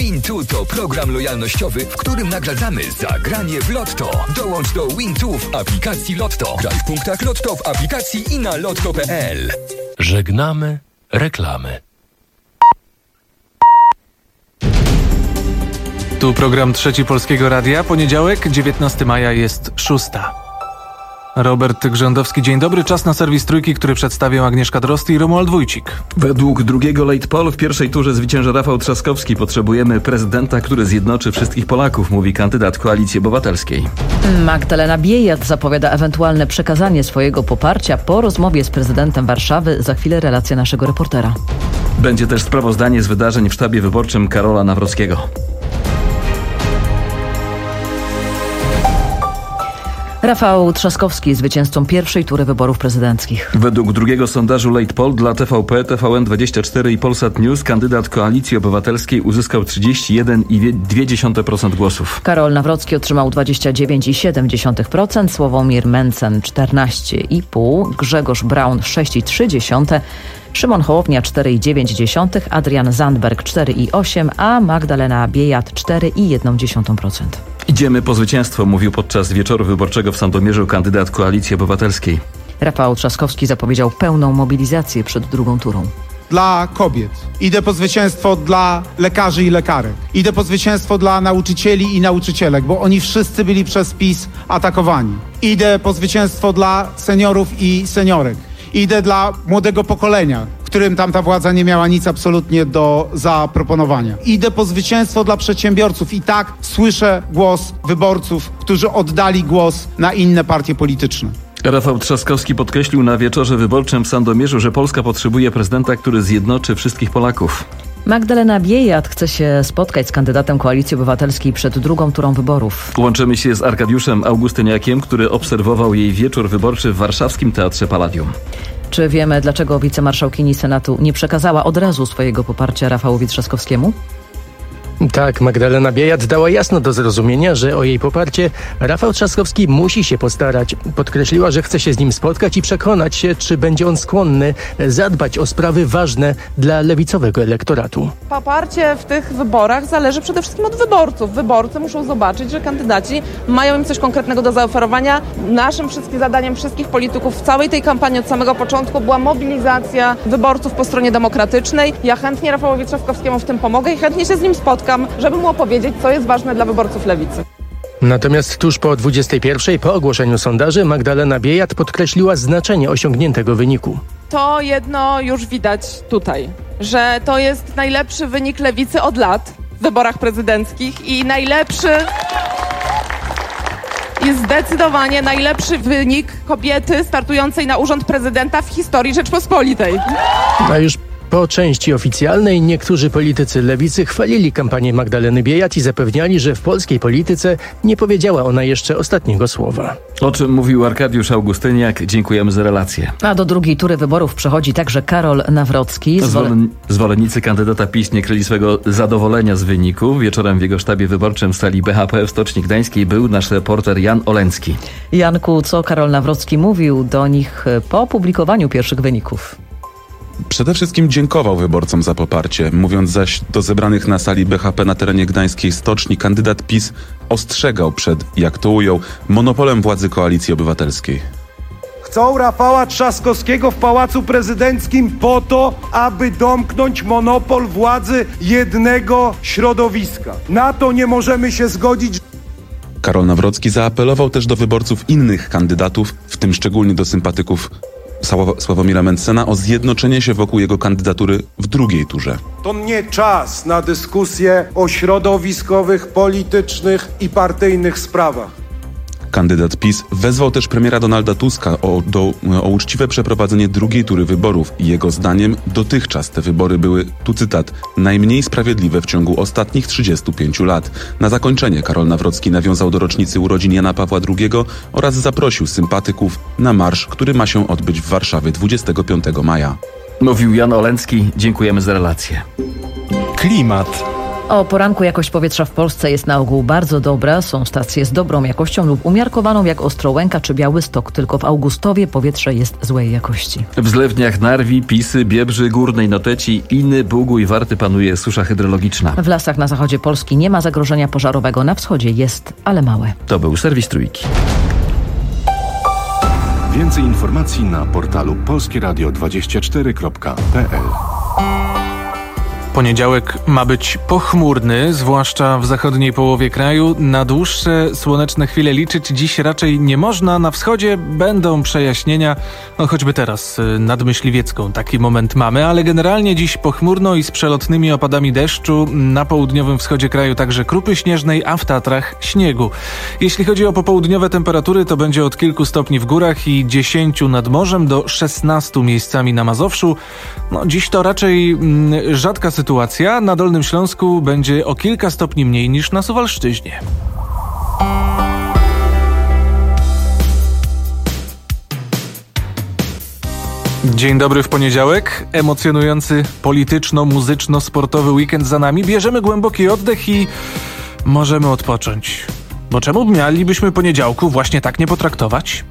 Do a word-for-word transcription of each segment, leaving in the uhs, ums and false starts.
Win dwa to program lojalnościowy, w którym nagradzamy za granie w Lotto. Dołącz do Win dwa w aplikacji Lotto. Graj w punktach Lotto w aplikacji i na lotto kropka p l. Żegnamy reklamy. Tu program Trzeci Polskiego Radia. Poniedziałek, dziewiętnastego maja jest szósta. Robert Grzędowski, dzień dobry. Czas na serwis Trójki, który przedstawią Agnieszka Drozd i Romuald Wójcik. Według drugiego late poll w pierwszej turze zwycięży Rafał Trzaskowski. Potrzebujemy prezydenta, który zjednoczy wszystkich Polaków, mówi kandydat Koalicji Obywatelskiej. Magdalena Biejat zapowiada ewentualne przekazanie swojego poparcia po rozmowie z prezydentem Warszawy. Za chwilę relacja naszego reportera. Będzie też sprawozdanie z wydarzeń w sztabie wyborczym Karola Nawrockiego. Rafał Trzaskowski jest zwycięzcą pierwszej tury wyborów prezydenckich. Według drugiego sondażu Late Poll dla T V P, T V N dwadzieścia cztery i Polsat News kandydat Koalicji Obywatelskiej uzyskał trzydzieści jeden i dwie dziesiąte procent głosów. Karol Nawrocki otrzymał dwadzieścia dziewięć i siedem dziesiątych procent, Sławomir Mencen czternaście i pół procent, Grzegorz Braun sześć i trzy dziesiąte procent, Szymon Hołownia cztery i dziewięć dziesiątych procent, Adrian Zandberg cztery i osiem procent, a Magdalena Biejat cztery i jedną dziesiątą procent. Idziemy po zwycięstwo, mówił podczas wieczoru wyborczego w Sandomierzu kandydat Koalicji Obywatelskiej. Rafał Trzaskowski zapowiedział pełną mobilizację przed drugą turą. Dla kobiet. Idę po zwycięstwo dla lekarzy i lekarek. Idę po zwycięstwo dla nauczycieli i nauczycielek, bo oni wszyscy byli przez PiS atakowani. Idę po zwycięstwo dla seniorów i seniorek. Idę dla młodego pokolenia, którym tamta władza nie miała nic absolutnie do zaproponowania. Idę po zwycięstwo dla przedsiębiorców i tak słyszę głos wyborców, którzy oddali głos na inne partie polityczne. Rafał Trzaskowski podkreślił na wieczorze wyborczym w Sandomierzu, że Polska potrzebuje prezydenta, który zjednoczy wszystkich Polaków. Magdalena Biejat chce się spotkać z kandydatem Koalicji Obywatelskiej przed drugą turą wyborów. Łączymy się z Arkadiuszem Augustyniakiem, który obserwował jej wieczór wyborczy w warszawskim Teatrze Palladium. Czy wiemy, dlaczego wicemarszałkini Senatu nie przekazała od razu swojego poparcia Rafałowi Trzaskowskiemu? Tak, Magdalena Biejat dała jasno do zrozumienia, że o jej poparcie Rafał Trzaskowski musi się postarać. Podkreśliła, że chce się z nim spotkać i przekonać się, czy będzie on skłonny zadbać o sprawy ważne dla lewicowego elektoratu. Poparcie w tych wyborach zależy przede wszystkim od wyborców. Wyborcy muszą zobaczyć, że kandydaci mają im coś konkretnego do zaoferowania. Naszym wszystkim zadaniem wszystkich polityków w całej tej kampanii od samego początku była mobilizacja wyborców po stronie demokratycznej. Ja chętnie Rafałowi Trzaskowskiemu w tym pomogę i chętnie się z nim spotkam, żeby mu opowiedzieć, co jest ważne dla wyborców lewicy. Natomiast tuż po dwudziestej pierwszej, po ogłoszeniu sondaży, Magdalena Biejat podkreśliła znaczenie osiągniętego wyniku. To jedno już widać tutaj, że to jest najlepszy wynik lewicy od lat w wyborach prezydenckich i najlepszy jest zdecydowanie najlepszy wynik kobiety startującej na urząd prezydenta w historii Rzeczpospolitej. A już po części oficjalnej niektórzy politycy lewicy chwalili kampanię Magdaleny Biejat i zapewniali, że w polskiej polityce nie powiedziała ona jeszcze ostatniego słowa. O czym mówił Arkadiusz Augustyniak. Dziękujemy za relację. A do drugiej tury wyborów przechodzi także Karol Nawrocki. Zwolen... Zwolennicy kandydata PiS nie kryli swego zadowolenia z wyniku. Wieczorem w jego sztabie wyborczym w sali B H P w Stoczni Gdańskiej był nasz reporter Jan Oleński. Janku, co Karol Nawrocki mówił do nich po opublikowaniu pierwszych wyników? Przede wszystkim dziękował wyborcom za poparcie, mówiąc zaś do zebranych na sali B H P na terenie gdańskiej stoczni, kandydat PiS ostrzegał przed, jak to ujął, monopolem władzy Koalicji Obywatelskiej. Chcą Rafała Trzaskowskiego w Pałacu Prezydenckim po to, aby domknąć monopol władzy jednego środowiska. Na to nie możemy się zgodzić. Karol Nawrocki zaapelował też do wyborców innych kandydatów, w tym szczególnie do sympatyków Sławomira Mencena, o zjednoczenie się wokół jego kandydatury w drugiej turze. To nie czas na dyskusję o środowiskowych, politycznych i partyjnych sprawach. Kandydat PiS wezwał też premiera Donalda Tuska o, do, o uczciwe przeprowadzenie drugiej tury wyborów i jego zdaniem dotychczas te wybory były, tu cytat, najmniej sprawiedliwe w ciągu ostatnich trzydziestu pięciu lat. Na zakończenie Karol Nawrocki nawiązał do rocznicy urodzin Jana Pawła drugiego oraz zaprosił sympatyków na marsz, który ma się odbyć w Warszawie dwudziestego piątego maja. Mówił Jan Oleński. Dziękujemy za relację. Klimat. O poranku jakość powietrza w Polsce jest na ogół bardzo dobra. Są stacje z dobrą jakością lub umiarkowaną jak Ostrołęka czy Białystok. Tylko w Augustowie powietrze jest złej jakości. W zlewniach Narwi, Pisy, Biebrzy, Górnej Noteci, Iny, Bugu i Warty panuje susza hydrologiczna. W lasach na zachodzie Polski nie ma zagrożenia pożarowego. Na wschodzie jest, ale małe. To był serwis Trójki. Więcej informacji na portalu polskie radio dwadzieścia cztery kropka p l. Poniedziałek ma być pochmurny, zwłaszcza w zachodniej połowie kraju. Na dłuższe słoneczne chwile liczyć dziś raczej nie można. Na wschodzie będą przejaśnienia, no choćby teraz nad Myśliwiecką taki moment mamy, ale generalnie dziś pochmurno i z przelotnymi opadami deszczu. Na południowym wschodzie kraju także krupy śnieżnej, a w Tatrach śniegu. Jeśli chodzi o popołudniowe temperatury, to będzie od kilku stopni w górach i dziesięciu nad morzem do szesnastu miejscami na Mazowszu. No, dziś to raczej mm, rzadka sytuacja. Sytuacja na Dolnym Śląsku będzie o kilka stopni mniej niż na Suwalszczyźnie. Dzień dobry w poniedziałek. Emocjonujący polityczno-muzyczno-sportowy weekend za nami. Bierzemy głęboki oddech i możemy odpocząć. Bo czemu mielibyśmy poniedziałku właśnie tak nie potraktować?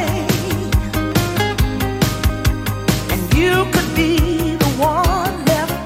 You could be the one left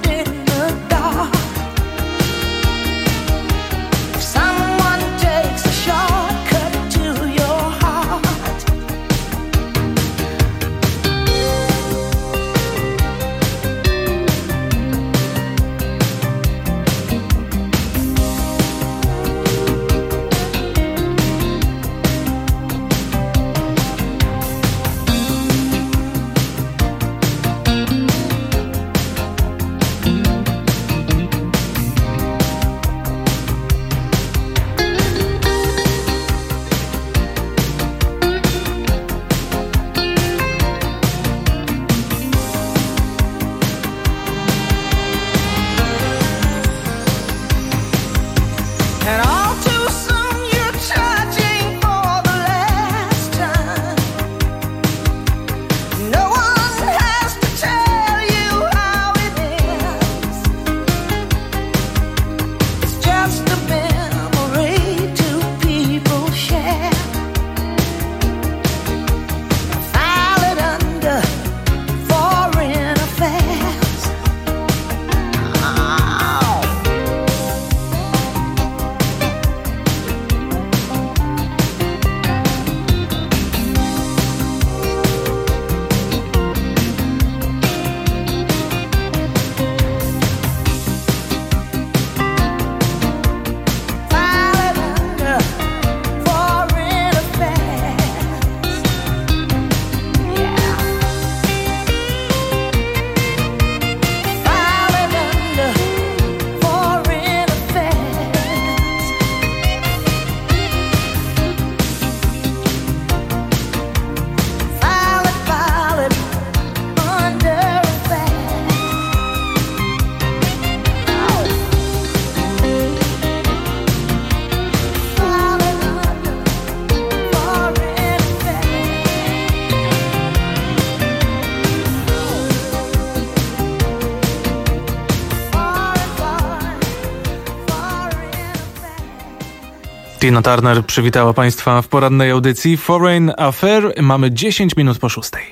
Tina Turner przywitała Państwa w porannej audycji Foreign Affair. Mamy dziesięć minut po szóstej.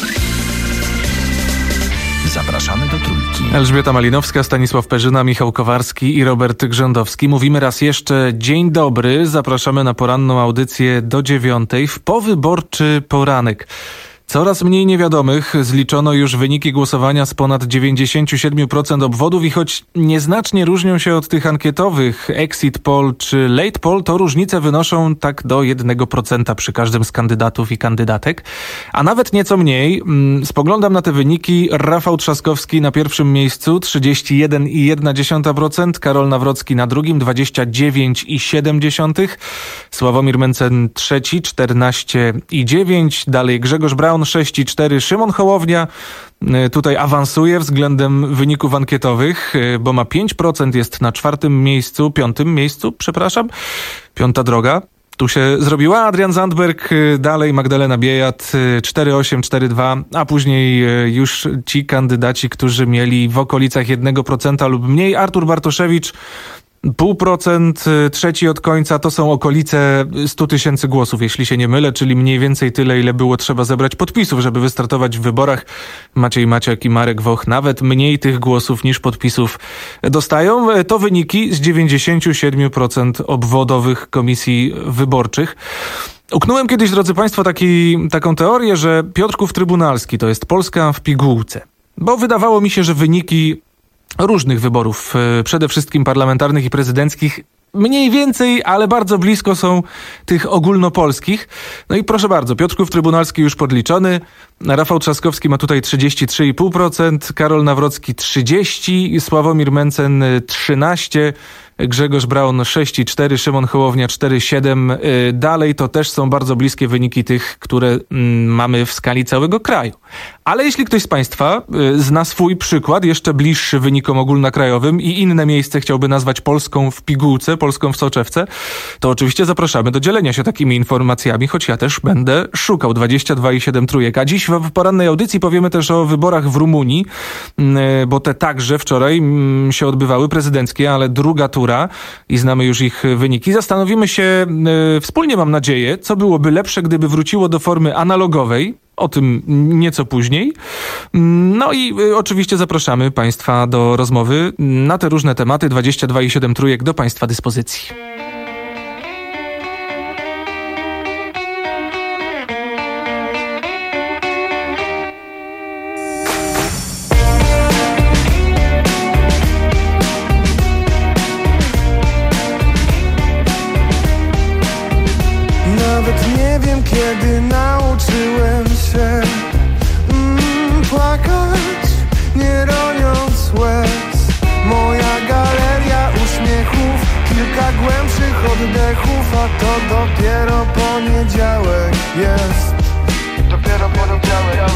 Zapraszamy do Trójki. Elżbieta Malinowska, Stanisław Perzyna, Michał Kowarski i Robert Grzędowski. Mówimy raz jeszcze dzień dobry. Zapraszamy na poranną audycję do dziewiątej w powyborczy poranek. Coraz mniej niewiadomych. Zliczono już wyniki głosowania z ponad dziewięćdziesiąt siedem procent obwodów i choć nieznacznie różnią się od tych ankietowych exit poll czy late poll, to różnice wynoszą tak do jednego procenta przy każdym z kandydatów i kandydatek. A nawet nieco mniej. Spoglądam na te wyniki. Rafał Trzaskowski na pierwszym miejscu trzydzieści jeden i jedna dziesiąta procent, Karol Nawrocki na drugim dwadzieścia dziewięć i siedem dziesiątych procent, Sławomir Mencen trzeci czternaście i dziewięć procent, dalej Grzegorz Braun sześć i cztery procent, Szymon Hołownia tutaj awansuje względem wyników ankietowych, bo ma pięć procent, jest na czwartym miejscu, piątym miejscu, przepraszam, piąta droga. Tu się zrobiła. Adrian Zandberg, dalej Magdalena Biejat cztery osiem, cztery dwa, a później już ci kandydaci, którzy mieli w okolicach jednego procenta lub mniej. Artur Bartoszewicz pół procent, trzeci od końca, to są okolice stu tysięcy głosów, jeśli się nie mylę, czyli mniej więcej tyle, ile było trzeba zebrać podpisów, żeby wystartować w wyborach. Maciej Maciak i Marek Woch nawet mniej tych głosów niż podpisów dostają. To wyniki z dziewięćdziesiąt siedem procent obwodowych komisji wyborczych. Uknąłem kiedyś, drodzy Państwo, taki, taką teorię, że Piotrków Trybunalski to jest Polska w pigułce, bo wydawało mi się, że wyniki różnych wyborów, przede wszystkim parlamentarnych i prezydenckich, mniej więcej, ale bardzo blisko są tych ogólnopolskich. No i proszę bardzo, Piotrków Trybunalski już podliczony, Rafał Trzaskowski ma tutaj trzydzieści trzy i pół procent, Karol Nawrocki trzydzieści, Sławomir Mencen trzynaście, Grzegorz Braun sześć i cztery, Szymon Hołownia cztery i siedem. Dalej to też są bardzo bliskie wyniki tych, które mamy w skali całego kraju. Ale jeśli ktoś z Państwa zna swój przykład, jeszcze bliższy wynikom ogólnokrajowym i inne miejsce chciałby nazwać Polską w pigułce, Polską w soczewce, to oczywiście zapraszamy do dzielenia się takimi informacjami, choć ja też będę szukał. dwadzieścia dwa i siedem trójek. A dziś w porannej audycji powiemy też o wyborach w Rumunii, bo te także wczoraj się odbywały, prezydenckie, ale druga tura i znamy już ich wyniki. Zastanowimy się e, wspólnie, mam nadzieję, co byłoby lepsze, gdyby wróciło do formy analogowej. O tym nieco później. No i e, oczywiście zapraszamy Państwa do rozmowy na te różne tematy. dwadzieścia dwa i siedem trójek do Państwa dyspozycji. Kiedy nauczyłem się mm, płakać, nie roniąc łez. Moja galeria uśmiechów, kilka głębszych oddechów, a to dopiero poniedziałek jest. Dopiero poniedziałek.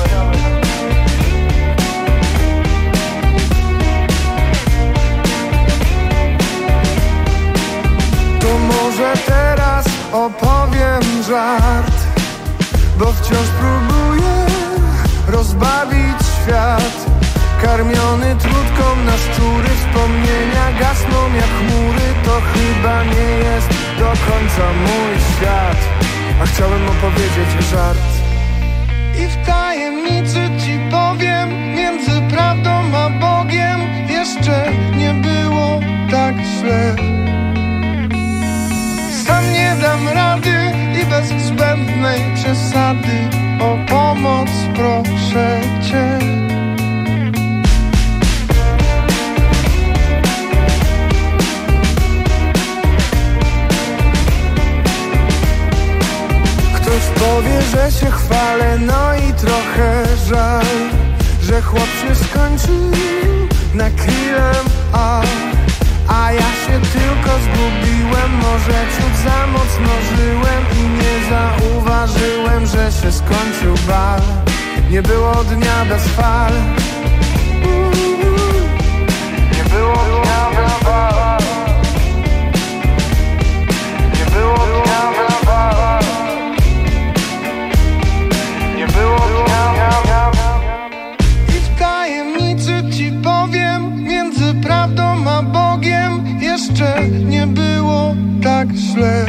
To może teraz opowiem żart, bo wciąż próbuję rozbawić świat. Karmiony trutką na szczury, wspomnienia gasną jak chmury. To chyba nie jest do końca mój świat, a chciałem opowiedzieć żart. I w tajemnicy ci powiem, między prawdą a Bogiem jeszcze nie było tak źle. Sam nie dam rady i bez zbędnej przesady o pomoc proszę cię. Ktoś powie, że się chwalę, no i trochę żal, że chłop się skończył na krillem, a A ja się tylko zgubiłem, może ciut za mocno żyłem i nie zauważyłem, że się skończył bal. Nie było dnia bez fal. Nie było dnia bez fal. Nie było dnia bez fal. Nie było dnia bez fal. I w tajemnicy ci powiem, między prawdą a Bogiem jeszcze nie było tak śled.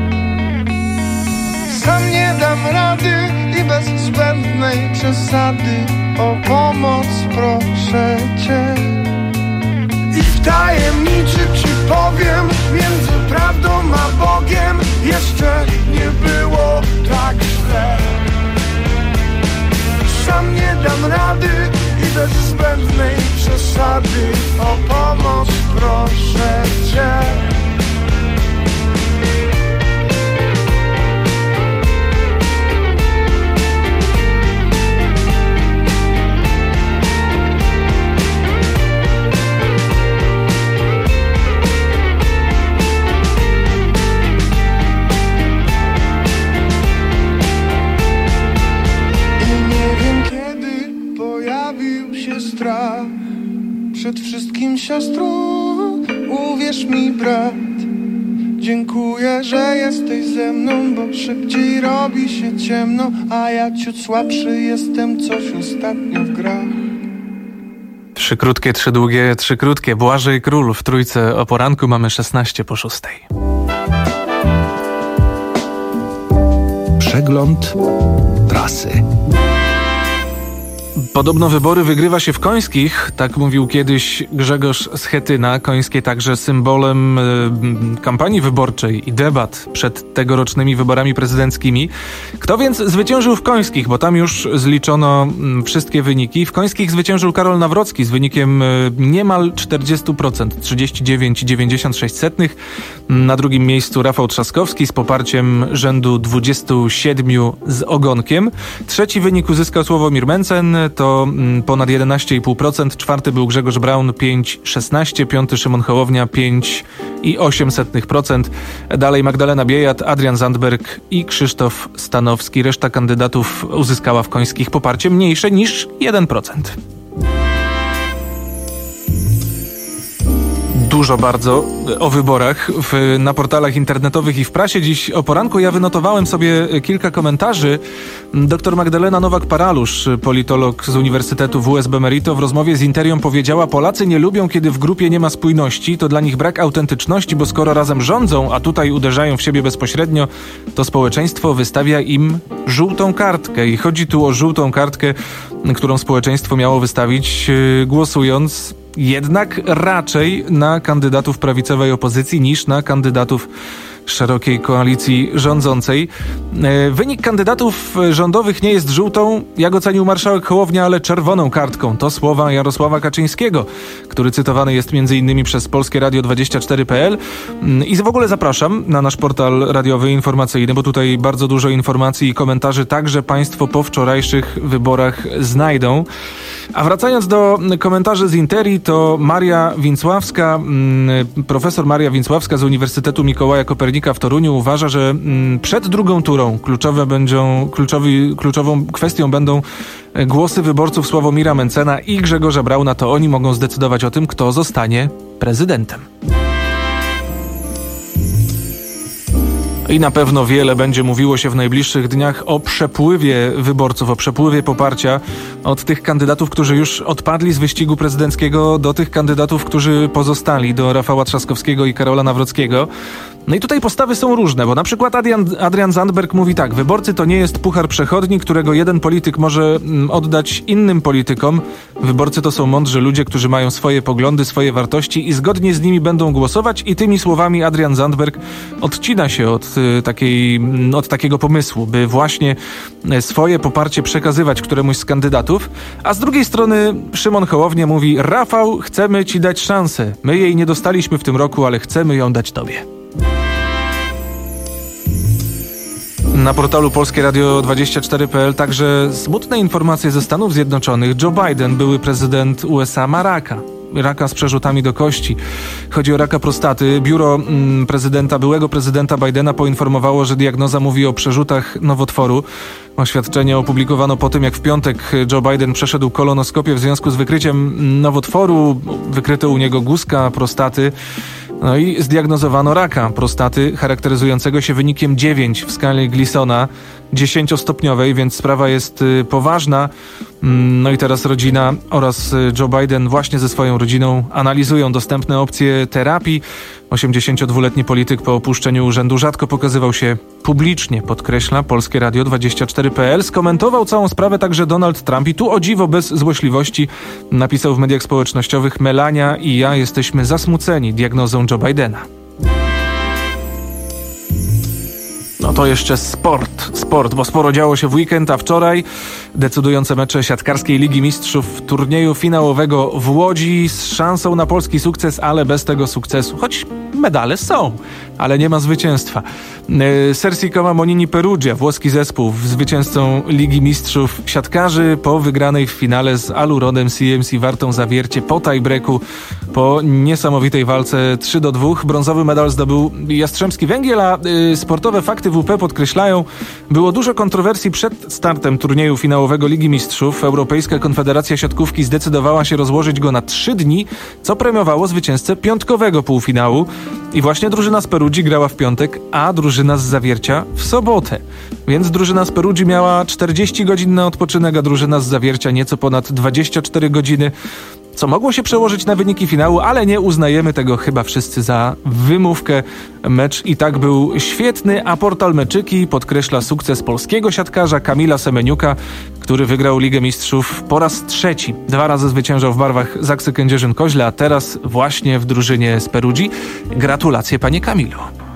Sam nie dam rady i bez zbędnej przesady o pomoc proszę cię. I w tajemniczy ci powiem, między prawdą a Bogiem jeszcze nie było tak źle. Sam nie dam rady i bez zbędnej przesady o pomoc proszę cię. Strach. Przed wszystkim siostro, uwierz mi brat, dziękuję, że jesteś ze mną, bo szybciej robi się ciemno, a ja ciut słabszy jestem, coś ostatnio w grach. Trzy krótkie, trzy długie, trzy krótkie. Błażej Król w Trójce o poranku. Mamy szesnaście po szóstej. Przegląd prasy. Podobno wybory wygrywa się w Końskich, tak mówił kiedyś Grzegorz Schetyna. Końskie także symbolem y, kampanii wyborczej i debat przed tegorocznymi wyborami prezydenckimi. Kto więc zwyciężył w Końskich? Bo tam już zliczono y, wszystkie wyniki. W Końskich zwyciężył Karol Nawrocki z wynikiem y, niemal czterdzieści procent, trzydzieści dziewięć przecinek dziewięćdziesiąt sześć. Na drugim miejscu Rafał Trzaskowski z poparciem rzędu dwudziestu siedmiu z ogonkiem. Trzeci wynik uzyskał Sławomir Mencen, to ponad jedenaście i pół procent. Czwarty był Grzegorz Braun, pięć przecinek szesnaście. Piąty Szymon Hołownia, pięć i osiem procent. Dalej Magdalena Biejat, Adrian Zandberg i Krzysztof Stanowski. Reszta kandydatów uzyskała w Końskich poparcie mniejsze niż jeden procent. Dużo bardzo o wyborach w, na portalach internetowych i w prasie. Dziś o poranku ja wynotowałem sobie kilka komentarzy. Doktor Magdalena Nowak-Paralusz, politolog z Uniwersytetu W S B Merito, w rozmowie z Interią powiedziała: Polacy nie lubią, kiedy w grupie nie ma spójności. To dla nich brak autentyczności, bo skoro razem rządzą, a tutaj uderzają w siebie bezpośrednio, to społeczeństwo wystawia im żółtą kartkę. I chodzi tu o żółtą kartkę, którą społeczeństwo miało wystawić, yy, głosując jednak raczej na kandydatów prawicowej opozycji niż na kandydatów szerokiej koalicji rządzącej. Wynik kandydatów rządowych nie jest żółtą, jak ocenił marszałek Hołownia, ale czerwoną kartką. To słowa Jarosława Kaczyńskiego, który cytowany jest między innymi przez Polskie Radio dwadzieścia cztery kropka p l. I w ogóle zapraszam na nasz portal radiowy informacyjny, bo tutaj bardzo dużo informacji i komentarzy także Państwo po wczorajszych wyborach znajdą. A wracając do komentarzy z Interii, to Maria Więcławska, profesor Maria Więcławska z Uniwersytetu Mikołaja Kopernika w Toruniu uważa, że przed drugą turą kluczowe będą, kluczowy, kluczową kwestią będą głosy wyborców Sławomira Mencena i Grzegorza Brauna. To oni mogą zdecydować o tym, kto zostanie prezydentem. I na pewno wiele będzie mówiło się w najbliższych dniach o przepływie wyborców, o przepływie poparcia od tych kandydatów, którzy już odpadli z wyścigu prezydenckiego, do tych kandydatów, którzy pozostali, do Rafała Trzaskowskiego i Karola Nawrockiego. No i tutaj postawy są różne, bo na przykład Adrian, Adrian Zandberg mówi tak: wyborcy to nie jest puchar przechodni, którego jeden polityk może oddać innym politykom. Wyborcy to są mądrzy ludzie, którzy mają swoje poglądy, swoje wartości i zgodnie z nimi będą głosować. I tymi słowami Adrian Zandberg odcina się od, y, takiej, od takiego pomysłu, by właśnie swoje poparcie przekazywać któremuś z kandydatów. A z drugiej strony Szymon Hołownia mówi: Rafał, chcemy ci dać szansę. My jej nie dostaliśmy w tym roku, ale chcemy ją dać tobie. Na portalu Polskie Radio dwadzieścia cztery kropka p l także smutne informacje ze Stanów Zjednoczonych. Joe Biden, były prezydent U S A, ma raka. Raka z przerzutami do kości. Chodzi o raka prostaty. Biuro mm, prezydenta, byłego prezydenta Bidena poinformowało, że diagnoza mówi o przerzutach nowotworu. Oświadczenie opublikowano po tym, jak w piątek Joe Biden przeszedł kolonoskopię w związku z wykryciem nowotworu. Wykryto u niego guzka prostaty. No i zdiagnozowano raka prostaty charakteryzującego się wynikiem dziewięć w skali Gleasona, dziesięciostopniowej, więc sprawa jest y, poważna. No i teraz rodzina oraz Joe Biden właśnie ze swoją rodziną analizują dostępne opcje terapii. osiemdziesięciodwuletni polityk po opuszczeniu urzędu rzadko pokazywał się publicznie, podkreśla Polskie Radio dwadzieścia cztery kropka p l. Skomentował całą sprawę także Donald Trump i tu o dziwo bez złośliwości napisał w mediach społecznościowych: Melania i ja jesteśmy zasmuceni diagnozą Joe Bidena. No to jeszcze sport, sport, bo sporo działo się w weekend, a wczoraj decydujące mecze siatkarskiej Ligi Mistrzów turnieju finałowego w Łodzi z szansą na polski sukces, ale bez tego sukcesu, choć medale są, ale nie ma zwycięstwa. Sersi Como Monini Perugia, włoski zespół, zwycięzcą Ligi Mistrzów siatkarzy po wygranej w finale z Alurodem C M C Wartą Zawiercie po tiebreaku, po niesamowitej walce trzy do dwóch. Brązowy medal zdobył Jastrzębski Węgiel, a y, sportowe fakty W P podkreślają, było dużo kontrowersji przed startem turnieju finałowego Ligi Mistrzów. Europejska Konfederacja Siatkówki zdecydowała się rozłożyć go na trzy dni, co premiowało zwycięzcę piątkowego półfinału. I właśnie drużyna z Perugii grała w piątek, a drużyna z Zawiercia w sobotę. Więc drużyna z Perugii miała czterdzieści godzin na odpoczynek, a drużyna z Zawiercia nieco ponad dwadzieścia cztery godziny, co mogło się przełożyć na wyniki finału, ale nie uznajemy tego chyba wszyscy za wymówkę. Mecz i tak był świetny, a portal Meczyki podkreśla sukces polskiego siatkarza Kamila Semeniuka, który wygrał Ligę Mistrzów po raz trzeci. Dwa razy zwyciężał w barwach Zaksy Kędzierzyn-Koźle, a teraz właśnie w drużynie z Perugii. Gratulacje, panie Kamilu.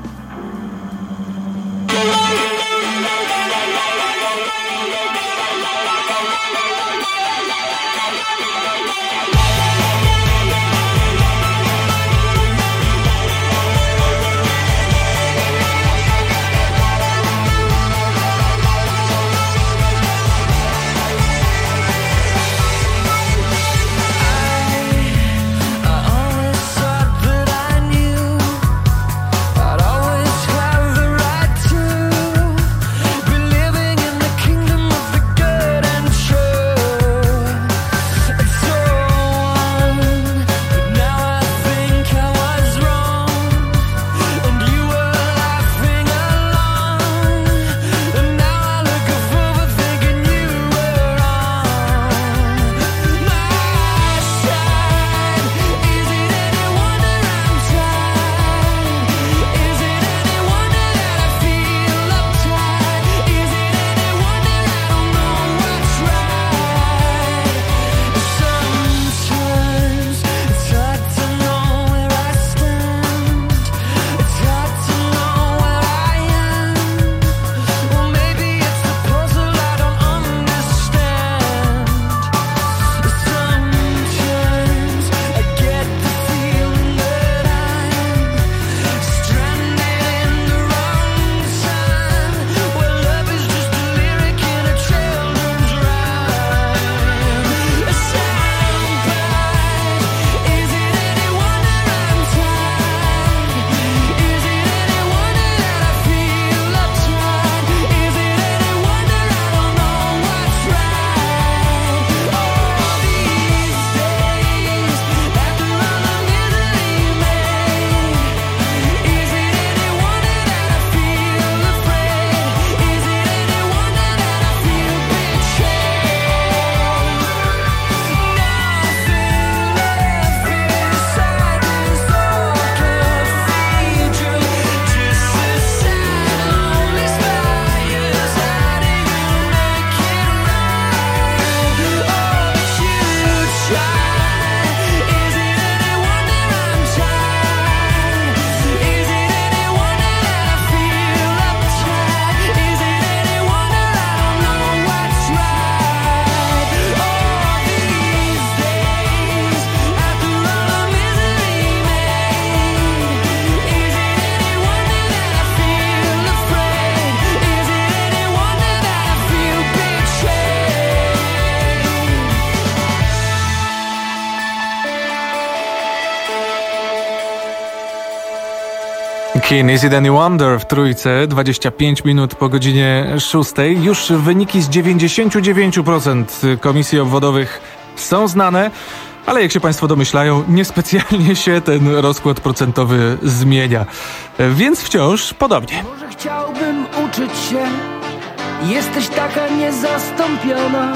Kin, Is It Any Wonder w trójce, dwadzieścia pięć minut po godzinie szóstej. Już wyniki z dziewięćdziesiąt dziewięć procent komisji obwodowych są znane, ale jak się państwo domyślają, niespecjalnie się ten rozkład procentowy zmienia. Więc wciąż podobnie. Może chciałbym uczyć się, jesteś taka niezastąpiona.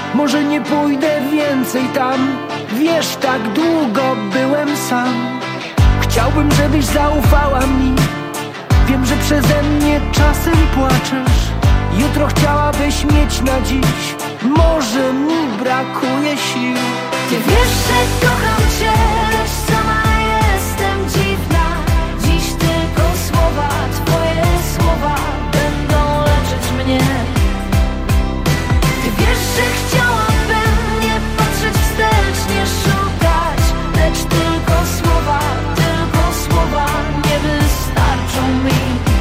Może nie pójdę więcej tam. Wiesz, tak długo byłem sam. Chciałbym, żebyś zaufała mi. Wiem, że przeze mnie czasem płaczesz. Jutro chciałabyś mieć na dziś. Może mi brakuje sił. Ty wiesz, że kocham cię, lecz sama jestem dziwna. Dziś tylko słowa, twoje słowa będą leczyć mnie. Ty wiesz, że chciałabym nie patrzeć wstecz, nie szukać, lecz tylko słowa, tylko słowa nie wystarczą mi.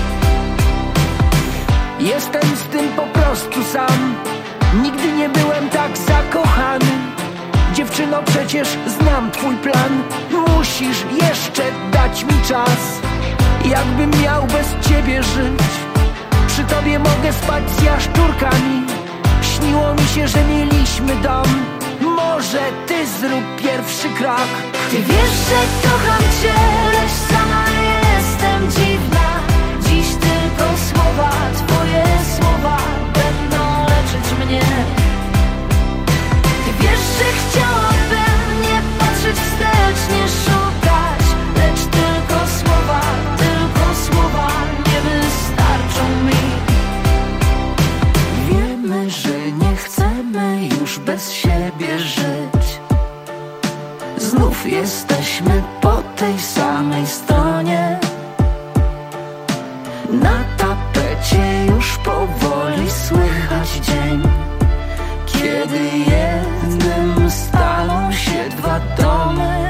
Jestem z tym po prostu sam. Nigdy nie byłem tak zakochany. Dziewczyno, przecież znam twój plan. Musisz jeszcze dać mi czas. Jakbym miał bez ciebie żyć. Przy tobie mogę spać z jaszczurkami. Śniło mi się, że mieliśmy dom. Może ty zrób pierwszy krok. Ty wiesz, że kocham cię, lecz sama jestem dziwna. Dziś tylko słowa, twoje słowa będą leczyć mnie. Ty wiesz, że chciałabym nie patrzeć wstecz, nie szukać, lecz tylko słowa, tylko słowa nie wystarczą mi. Wiemy, że nie chcemy już bez siebie żyć. Znów jesteśmy po tej samej stronie. Na tapecie już powoli słychać dzień, kiedy jednym staną się dwa domy.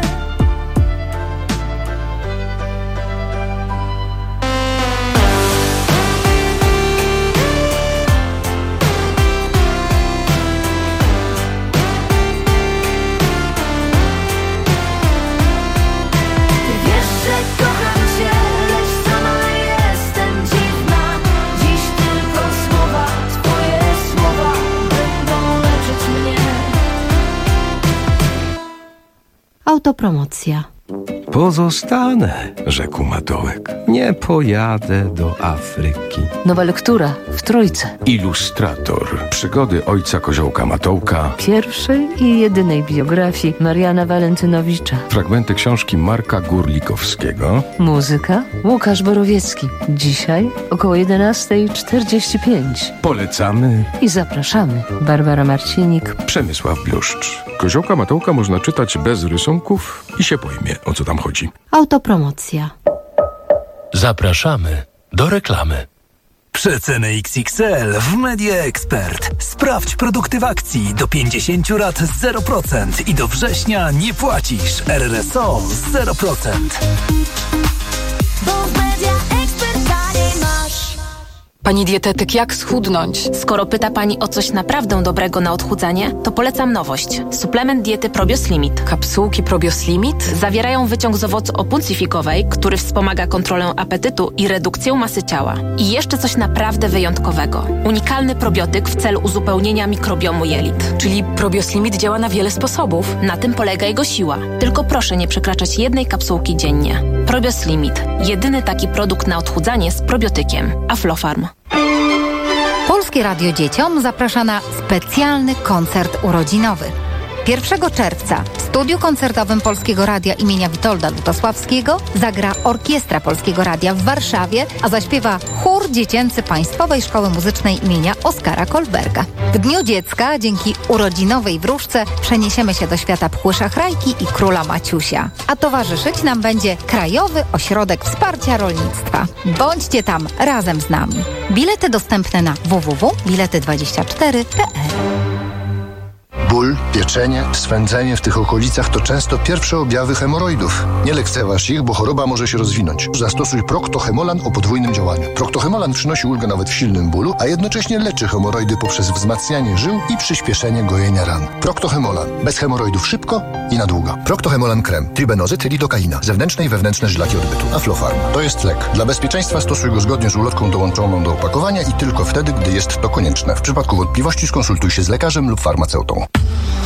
Autopromocja. Pozostanę, rzekł Matołek. Nie pojadę do Afryki. Nowa lektura w Trójce. Ilustrator. Przygody ojca Koziołka Matołka. Pierwszej i jedynej biografii Mariana Walentynowicza. Fragmenty książki Marka Górlikowskiego. Muzyka Łukasz Borowiecki. Dzisiaj około jedenasta czterdzieści pięć. Polecamy i zapraszamy. Barbara Marcinik, Przemysław Bluszcz. Koziołka Matołka można czytać bez rysunków i się pojmie, o co tam chodzi. Autopromocja. Zapraszamy do reklamy. Przeceny X X L w Media Expert. Sprawdź produkty w akcji do pięćdziesiąt lat zero procent i do września nie płacisz. R R S O zero procent. Bo w Media Expert taniej masz. Pani dietetyk, jak schudnąć? Skoro pyta Pani o coś naprawdę dobrego na odchudzanie, to polecam nowość. Suplement diety Probios Limit. Kapsułki Probios Limit? Zawierają wyciąg z owocu opuncyfikowej, który wspomaga kontrolę apetytu i redukcję masy ciała. I jeszcze coś naprawdę wyjątkowego. Unikalny probiotyk w celu uzupełnienia mikrobiomu jelit. Czyli Probios Limit działa na wiele sposobów. Na tym polega jego siła. Tylko proszę nie przekraczać jednej kapsułki dziennie. Probios Limit. Jedyny taki produkt na odchudzanie z probiotykiem. Aflofarm. Polskie Radio Dzieciom zaprasza na specjalny koncert urodzinowy. pierwszego czerwca w studiu koncertowym Polskiego Radia imienia Witolda Lutosławskiego zagra Orkiestra Polskiego Radia w Warszawie, a zaśpiewa chór dziecięcy Państwowej Szkoły Muzycznej imienia Oskara Kolberga. W Dniu Dziecka dzięki urodzinowej wróżce przeniesiemy się do świata Pchły-Szachrajki i Króla Maciusia. A towarzyszyć nam będzie Krajowy Ośrodek Wsparcia Rolnictwa. Bądźcie tam razem z nami. Bilety dostępne na w w w kropka bilety dwadzieścia cztery kropka p l. Ból, pieczenie, swędzenie w tych okolicach to często pierwsze objawy hemoroidów. Nie lekceważ ich, bo choroba może się rozwinąć. Zastosuj Procto-Hemolan o podwójnym działaniu. Procto-Hemolan przynosi ulgę nawet w silnym bólu, a jednocześnie leczy hemoroidy poprzez wzmacnianie żył i przyspieszenie gojenia ran. Procto-Hemolan. Bez hemoroidów szybko i na długo. Procto-Hemolan krem. Tribenozyt, lidokaina. Zewnętrzne i wewnętrzne żylaki odbytu. Aflofarm. To jest lek. Dla bezpieczeństwa stosuj go zgodnie z ulotką dołączoną do opakowania i tylko wtedy, gdy jest to konieczne. W przypadku wątpliwości skonsultuj się z lekarzem lub farmaceutą.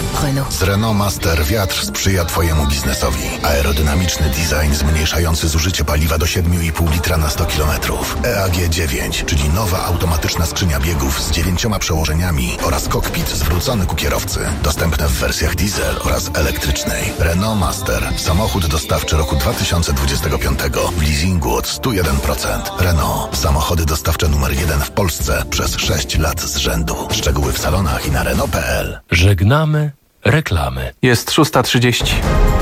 Renault. Z Renault Master wiatr sprzyja Twojemu biznesowi. Aerodynamiczny design zmniejszający zużycie paliwa do siedem i pół litra na sto kilometrów. E A G dziewięć, czyli nowa automatyczna skrzynia biegów z dziewięcioma przełożeniami oraz kokpit zwrócony ku kierowcy. Dostępne w wersjach diesel oraz elektrycznej. Renault Master. Samochód dostawczy roku dwa tysiące dwudziestego piątego w leasingu od sto jeden procent. Renault. Samochody dostawcze numer jeden w Polsce przez sześć lat z rzędu. Szczegóły w salonach i na Renault kropka pe el. Żegnamy reklamy. Jest szósta trzydzieści.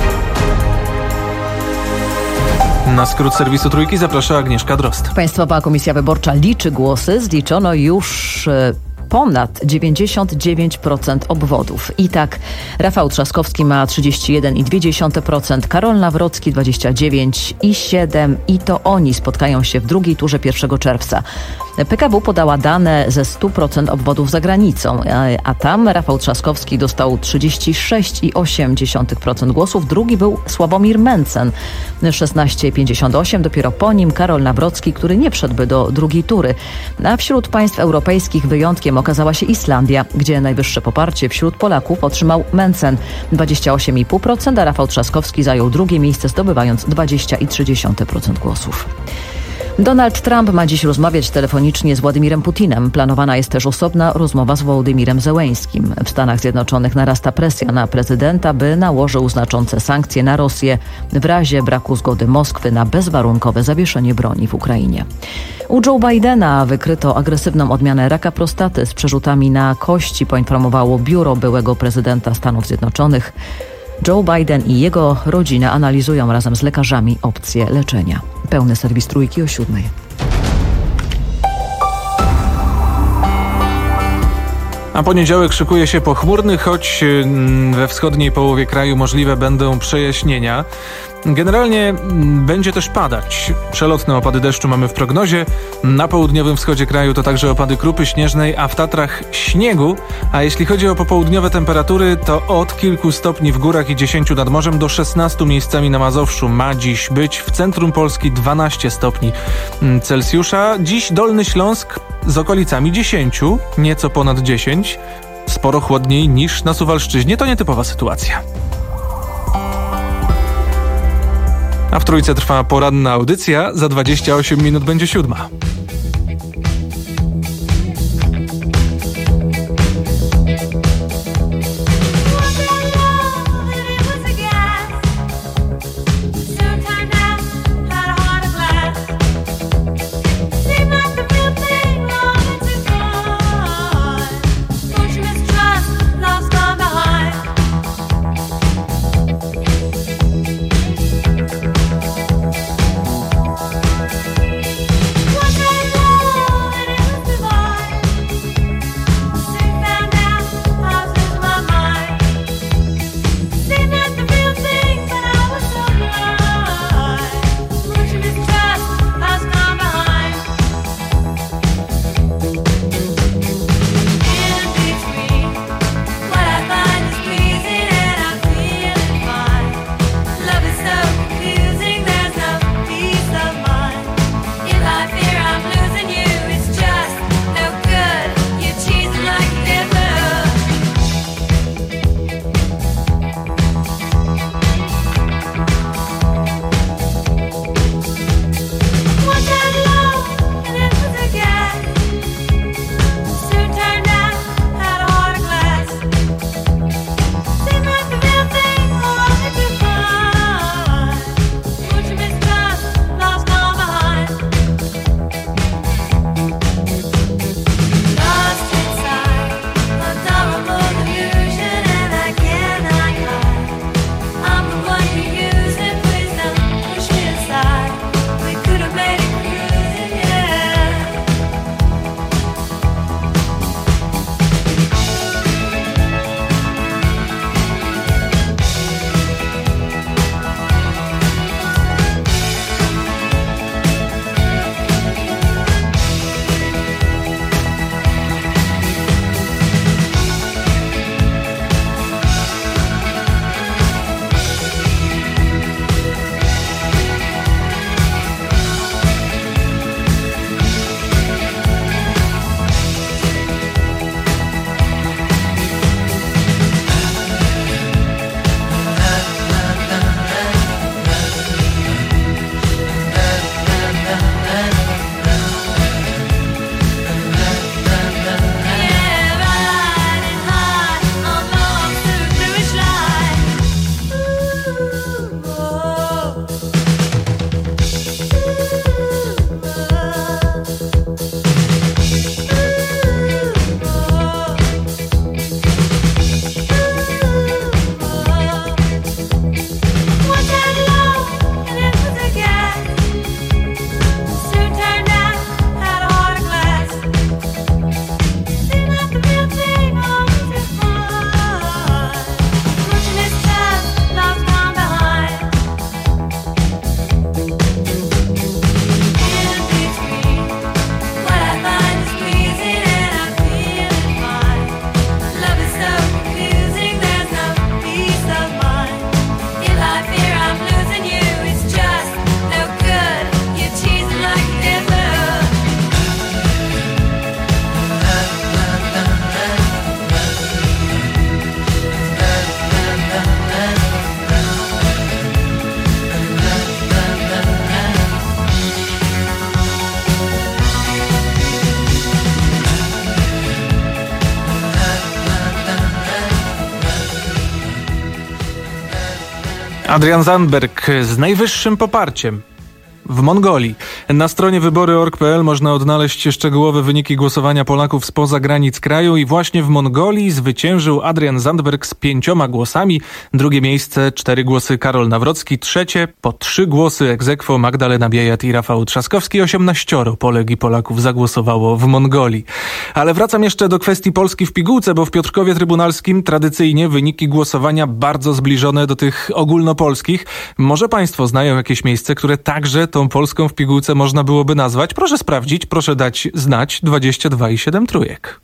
Na skrót serwisu Trójki zaprasza Agnieszka Drozd. Państwowa Komisja Wyborcza liczy głosy. Zliczono już ponad dziewięćdziesiąt dziewięć procent obwodów. I tak Rafał Trzaskowski ma trzydzieści jeden i dwie dziesiąte procent, Karol Nawrocki dwadzieścia dziewięć i siedem procent i to oni spotkają się w drugiej turze pierwszego czerwca. P K W podała dane ze stu procent obwodów za granicą, a tam Rafał Trzaskowski dostał trzydzieści sześć i osiem dziesiątych procent głosów. Drugi był Sławomir Mencen, szesnaście i pięćdziesiąt osiem procent. Dopiero po nim Karol Nawrocki, który nie wszedłby do drugiej tury. A wśród państw europejskich wyjątkiem okazała się Islandia, gdzie najwyższe poparcie wśród Polaków otrzymał Mencen dwadzieścia osiem i pół procent, a Rafał Trzaskowski zajął drugie miejsce, zdobywając dwadzieścia i trzy dziesiąte procent głosów. Donald Trump ma dziś rozmawiać telefonicznie z Władimirem Putinem. Planowana jest też osobna rozmowa z Wołodymirem Zełeńskim. W Stanach Zjednoczonych narasta presja na prezydenta, by nałożył znaczące sankcje na Rosję w razie braku zgody Moskwy na bezwarunkowe zawieszenie broni w Ukrainie. U Joe Bidena wykryto agresywną odmianę raka prostaty z przerzutami na kości, poinformowało biuro byłego prezydenta Stanów Zjednoczonych. Joe Biden i jego rodzina analizują razem z lekarzami opcje leczenia. Pełny serwis Trójki o siódmej. A poniedziałek szykuje się pochmurny, choć we wschodniej połowie kraju możliwe będą przejaśnienia. Generalnie będzie też padać. Przelotne opady deszczu mamy w prognozie. Na południowym wschodzie kraju to także opady krupy śnieżnej, a w Tatrach śniegu. A jeśli chodzi o popołudniowe temperatury, to od kilku stopni w górach i dziesięciu nad morzem do szesnastu miejscami na Mazowszu ma dziś być. W centrum Polski dwanaście stopni Celsjusza. Dziś Dolny Śląsk z okolicami dziesięciu, nieco ponad dziesięć. Sporo chłodniej niż na Suwalszczyźnie. To nietypowa sytuacja. A w Trójce trwa poranna audycja. Za dwadzieścia osiem minut będzie siódma. What's Adrian Zandberg z najwyższym poparciem w Mongolii. Na stronie wybory kropka org kropka pe el można odnaleźć szczegółowe wyniki głosowania Polaków spoza granic kraju i właśnie w Mongolii zwyciężył Adrian Zandberg z pięcioma głosami. Drugie miejsce, cztery głosy Karol Nawrocki. Trzecie, po trzy głosy ex aequo Magdalena Biejat i Rafał Trzaskowski. Osiemnaścioro Polek i Polaków zagłosowało w Mongolii. Ale wracam jeszcze do kwestii Polski w pigułce, bo w Piotrkowie Trybunalskim tradycyjnie wyniki głosowania bardzo zbliżone do tych ogólnopolskich. Może państwo znają jakieś miejsce, które także tą Polską w pigułce można byłoby nazwać? Proszę sprawdzić, proszę dać znać. dwadzieścia dwa i siedem trójek.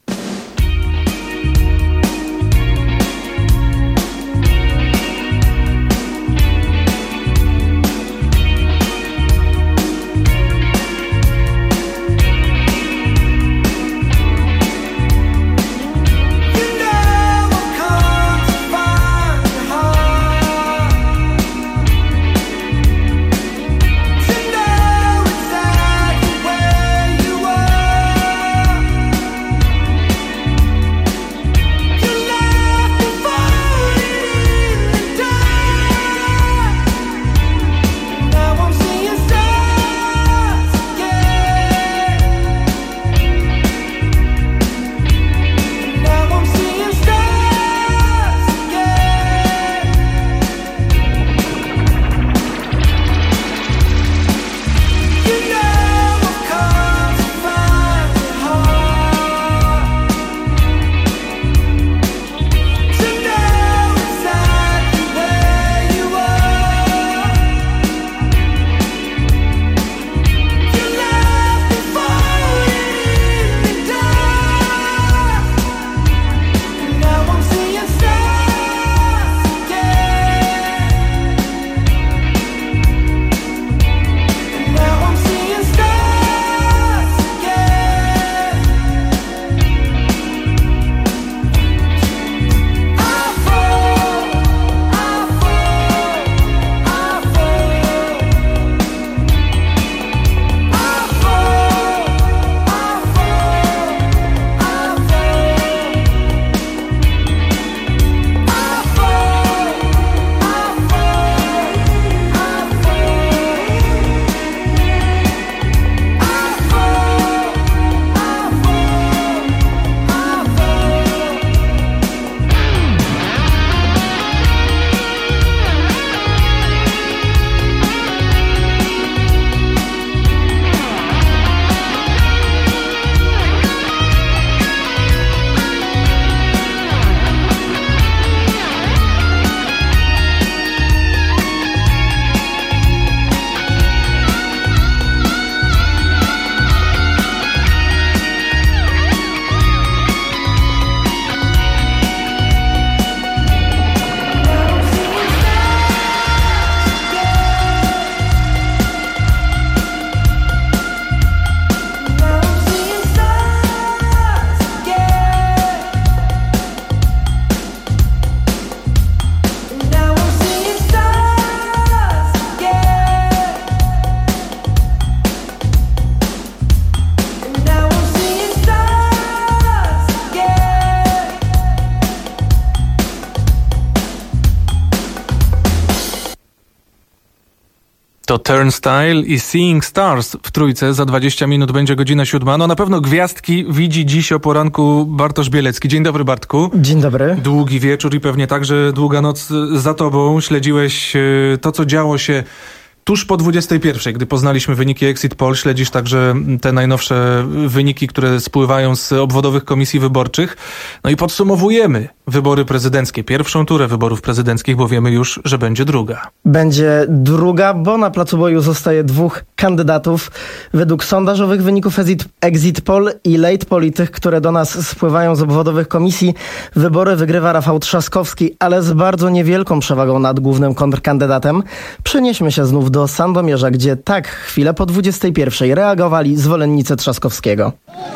To Turnstile i Seeing Stars w trójce. Za dwadzieścia minut będzie godzina siódma. No na pewno gwiazdki widzi dziś o poranku Bartosz Bielecki. Dzień dobry, Bartku. Dzień dobry. Długi wieczór i pewnie także długa noc za tobą. Śledziłeś to, co działo się tuż po dwudziestej pierwszej, gdy poznaliśmy wyniki Exit Poll. Śledzisz także te najnowsze wyniki, które spływają z obwodowych komisji wyborczych. No i podsumowujemy wybory prezydenckie. Pierwszą turę wyborów prezydenckich, bo wiemy już, że będzie druga. Będzie druga, bo na placu boju zostaje dwóch kandydatów. Według sondażowych wyników Exit, Exit Poll i Late Poll i tych, które do nas spływają z obwodowych komisji, wybory wygrywa Rafał Trzaskowski, ale z bardzo niewielką przewagą nad głównym kontrkandydatem. Przenieśmy się znów do Sandomierza, gdzie tak chwilę po dwudziestej pierwszej reagowali zwolennicy Trzaskowskiego.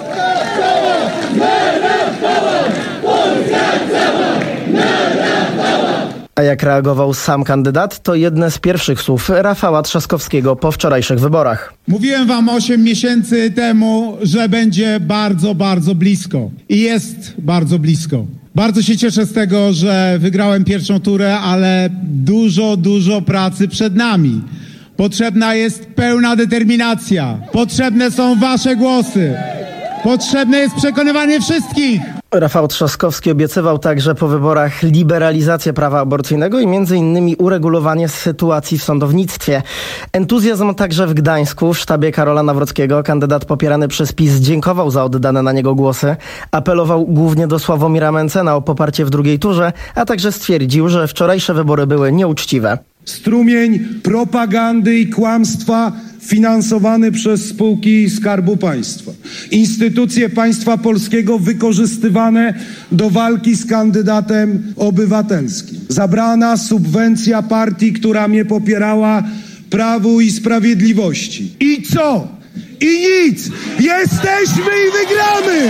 A jak reagował sam kandydat, to jedne z pierwszych słów Rafała Trzaskowskiego po wczorajszych wyborach. Mówiłem wam osiem miesięcy temu, że będzie bardzo, bardzo blisko. I jest bardzo blisko. Bardzo się cieszę z tego, że wygrałem pierwszą turę, ale dużo, dużo pracy przed nami. Potrzebna jest pełna determinacja. Potrzebne są wasze głosy. Potrzebne jest przekonywanie wszystkich. Rafał Trzaskowski obiecywał także po wyborach liberalizację prawa aborcyjnego i między innymi uregulowanie sytuacji w sądownictwie. Entuzjazm także w Gdańsku, w sztabie Karola Nawrockiego. Kandydat popierany przez PiS dziękował za oddane na niego głosy. Apelował głównie do Sławomira Mencena o poparcie w drugiej turze, a także stwierdził, że wczorajsze wybory były nieuczciwe. Strumień propagandy i kłamstwa finansowany przez spółki Skarbu Państwa. Instytucje państwa polskiego wykorzystywane do walki z kandydatem obywatelskim. Zabrana subwencja partii, która mnie popierała, Prawu i Sprawiedliwości. I co? I nic! Jesteśmy i wygramy!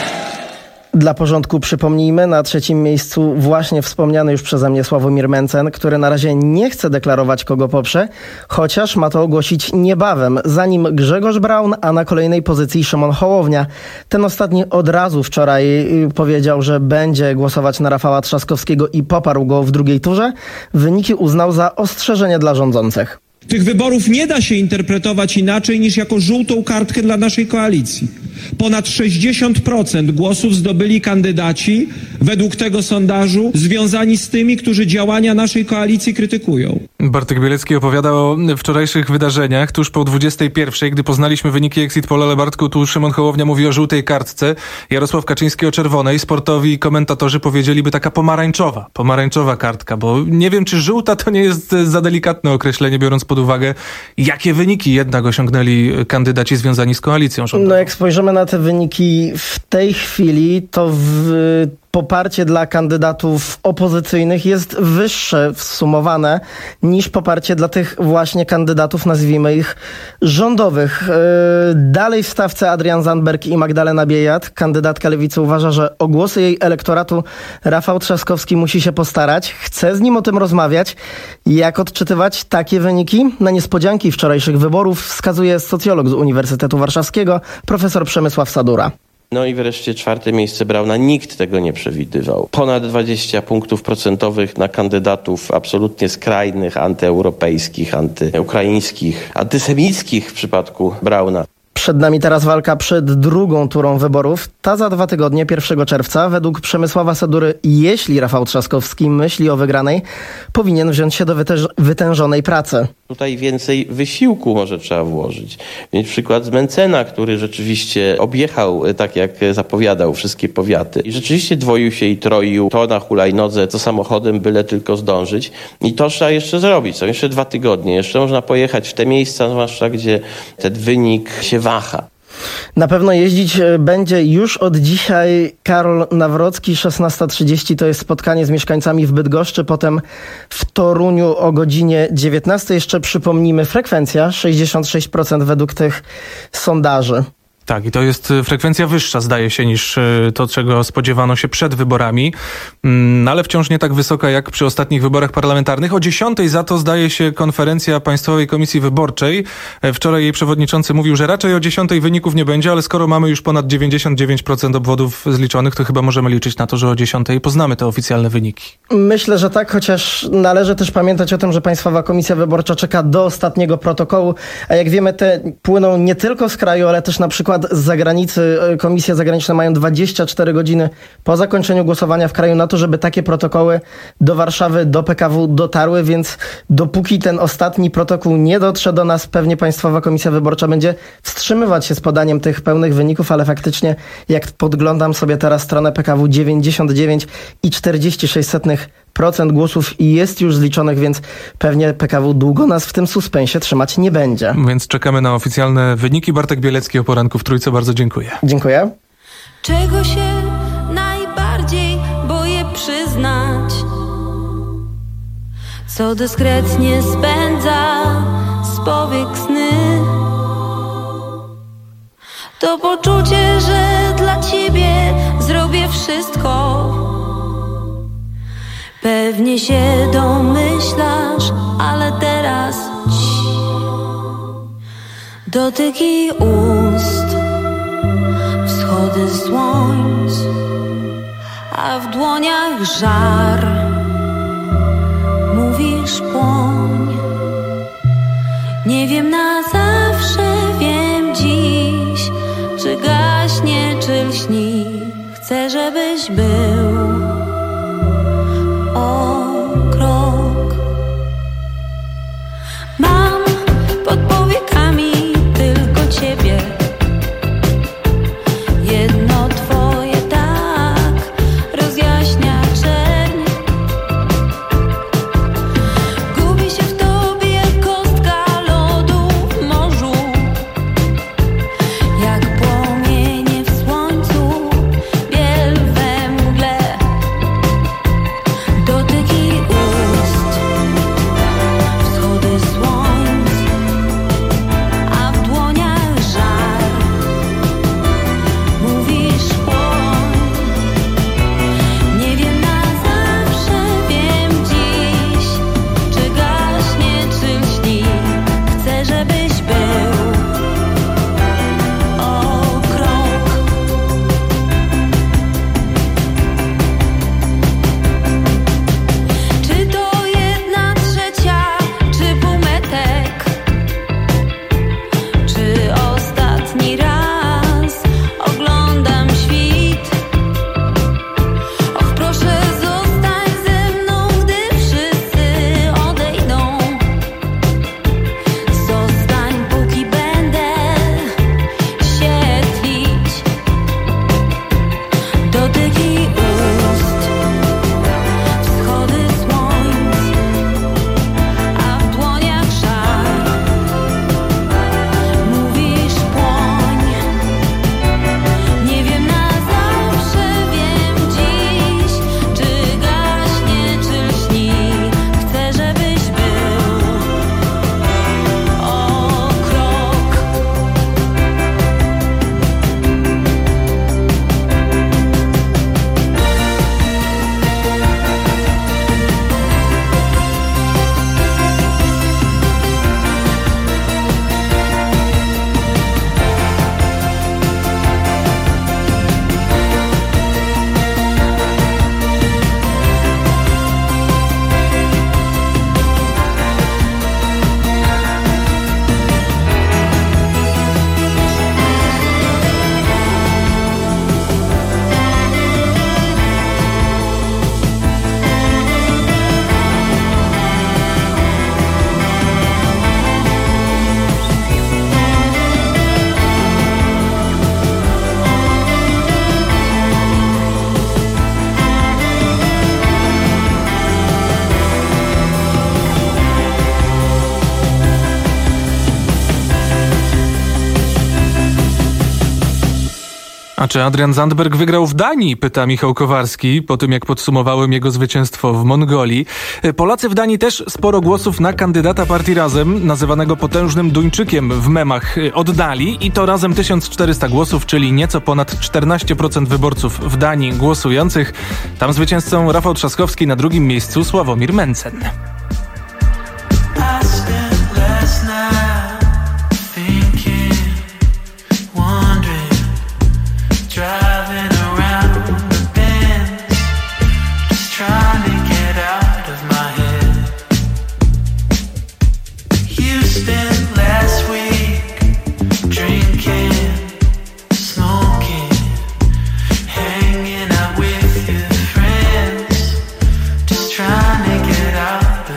Dla porządku przypomnijmy, na trzecim miejscu właśnie wspomniany już przeze mnie Sławomir Mencen, który na razie nie chce deklarować, kogo poprze, chociaż ma to ogłosić niebawem, zanim Grzegorz Braun, a na kolejnej pozycji Szymon Hołownia. Ten ostatni od razu wczoraj powiedział, że będzie głosować na Rafała Trzaskowskiego i poparł go w drugiej turze. Wyniki uznał za ostrzeżenie dla rządzących. Tych wyborów nie da się interpretować inaczej niż jako żółtą kartkę dla naszej koalicji. Ponad sześćdziesiąt procent głosów zdobyli kandydaci, według tego sondażu, związani z tymi, którzy działania naszej koalicji krytykują. Bartek Bielecki opowiada o wczorajszych wydarzeniach tuż po dwudziestej pierwszej, gdy poznaliśmy wyniki Exit Poll, ale Bartku, tu Szymon Hołownia mówi o żółtej kartce, Jarosław Kaczyński o czerwonej, sportowi komentatorzy powiedzieliby taka pomarańczowa, pomarańczowa kartka, bo nie wiem, czy żółta to nie jest za delikatne określenie, biorąc pod uwagę, jakie wyniki jednak osiągnęli kandydaci związani z koalicją rządową. No jak spojrzymy na te wyniki w tej chwili, to w poparcie dla kandydatów opozycyjnych jest wyższe wsumowane niż poparcie dla tych właśnie kandydatów, nazwijmy ich, rządowych. Dalej w stawce Adrian Zandberg i Magdalena Biejat. Kandydatka Lewicy uważa, że o głosy jej elektoratu Rafał Trzaskowski musi się postarać. Chce z nim o tym rozmawiać. Jak odczytywać takie wyniki? Na niespodzianki wczorajszych wyborów wskazuje socjolog z Uniwersytetu Warszawskiego, profesor Przemysław Sadura. No i wreszcie czwarte miejsce Brauna. Nikt tego nie przewidywał. Ponad dwadzieścia punktów procentowych na kandydatów absolutnie skrajnych, antyeuropejskich, antyukraińskich, antysemickich w przypadku Brauna. Przed nami teraz walka przed drugą turą wyborów. Ta za dwa tygodnie, pierwszego czerwca. Według Przemysława Sadury, jeśli Rafał Trzaskowski myśli o wygranej, powinien wziąć się do wytęż- wytężonej pracy. Tutaj więcej wysiłku może trzeba włożyć. Więc przykład z Mencena, który rzeczywiście objechał, tak jak zapowiadał, wszystkie powiaty. I rzeczywiście dwoił się i troił to na hulajnodze, to samochodem, byle tylko zdążyć. I to trzeba jeszcze zrobić. Są jeszcze dwa tygodnie. Jeszcze można pojechać w te miejsca, zwłaszcza gdzie ten wynik się waha. Na pewno jeździć będzie już od dzisiaj Karol Nawrocki, szesnasta trzydzieści to jest spotkanie z mieszkańcami w Bydgoszczy, potem w Toruniu o godzinie dziewiętnastej. Jeszcze przypomnijmy, frekwencja sześćdziesiąt sześć procent według tych sondaży. Tak, i to jest frekwencja wyższa, zdaje się, niż to, czego spodziewano się przed wyborami, no, ale wciąż nie tak wysoka jak przy ostatnich wyborach parlamentarnych. O dziesiątej za to, zdaje się, konferencja Państwowej Komisji Wyborczej. Wczoraj jej przewodniczący mówił, że raczej o dziesiątej wyników nie będzie, ale skoro mamy już ponad dziewięćdziesiąt dziewięć procent obwodów zliczonych, to chyba możemy liczyć na to, że o dziesiątej poznamy te oficjalne wyniki. Myślę, że tak, chociaż należy też pamiętać o tym, że Państwowa Komisja Wyborcza czeka do ostatniego protokołu, a jak wiemy, te płyną nie tylko z kraju, ale też na przykład z zagranicy. Komisje zagraniczne mają dwadzieścia cztery godziny po zakończeniu głosowania w kraju na to, żeby takie protokoły do Warszawy, do P K W dotarły, więc dopóki ten ostatni protokół nie dotrze do nas, pewnie Państwowa Komisja Wyborcza będzie wstrzymywać się z podaniem tych pełnych wyników, ale faktycznie jak podglądam sobie teraz stronę P K W, dziewięćdziesiąt dziewięć i czterdzieści sześć procent głosów jest już zliczonych, więc pewnie P K W długo nas w tym suspensie trzymać nie będzie. Więc czekamy na oficjalne wyniki. Bartek Bielecki o poranku w Trójce. Bardzo dziękuję. Dziękuję. Czego się najbardziej boję przyznać? Co dyskretnie spędza z powiek sny? To poczucie, że dla ciebie zrobię wszystko. Pewnie się domyślasz, ale teraz ci dotyki ust, wschody słońc, a w dłoniach żar. Mówisz płoń, nie wiem na zawsze, wiem dziś, czy gaśnie, czy lśni. Chcę, żebyś był o krok. Mam pod powiekami tylko ciebie, jedno twoje tak rozjaśnia czerń. Gubi się w tobie jak kostka lodu w morzu, jak płomienie w słońcu, biel we mgle. Dotyki ust, wschody słońc, a w dłoniach żar. Mówisz płoń, nie wiem na zawsze, wiem dziś, czy gaśnie, czy lśni. Chcę, żebyś był o krok. Czy to jedna trzecia, czy półmetek, czy ostatni raz oglądam świt? Och, proszę, zostań ze mną, gdy wszyscy odejdą. Zostań, póki będę świetlić. Dotyki ust, wschody słońc, a w dłoniach żar. Mówisz płoń, nie wiem na zawsze, wiem dziś, czy gaśnie, czy lśni. Chcę, żebyś był o krok. A czy Adrian Zandberg wygrał w Danii? Pyta Michał Kowarski, po tym jak podsumowałem jego zwycięstwo w Mongolii. Polacy w Danii też sporo głosów na kandydata partii Razem, nazywanego potężnym Duńczykiem w memach, oddali i to razem tysiąc czterysta głosów, czyli nieco ponad czternaście procent wyborców w Danii głosujących. Tam zwycięzcą Rafał Trzaskowski, na drugim miejscu Sławomir Mencen. Driving around the bends, just trying to get out of my head. You spent last week drinking, smoking, hanging out with your friends, just trying to get out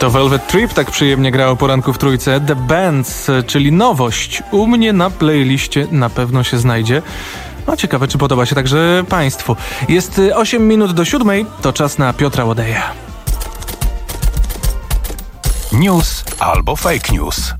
To Velvet Trip tak przyjemnie grało poranku w trójce. The Bands, czyli nowość. U mnie na playliście na pewno się znajdzie. No ciekawe, czy podoba się także Państwu. Jest osiem minut do siódmej, to czas na Piotra Łodeja. News albo fake news.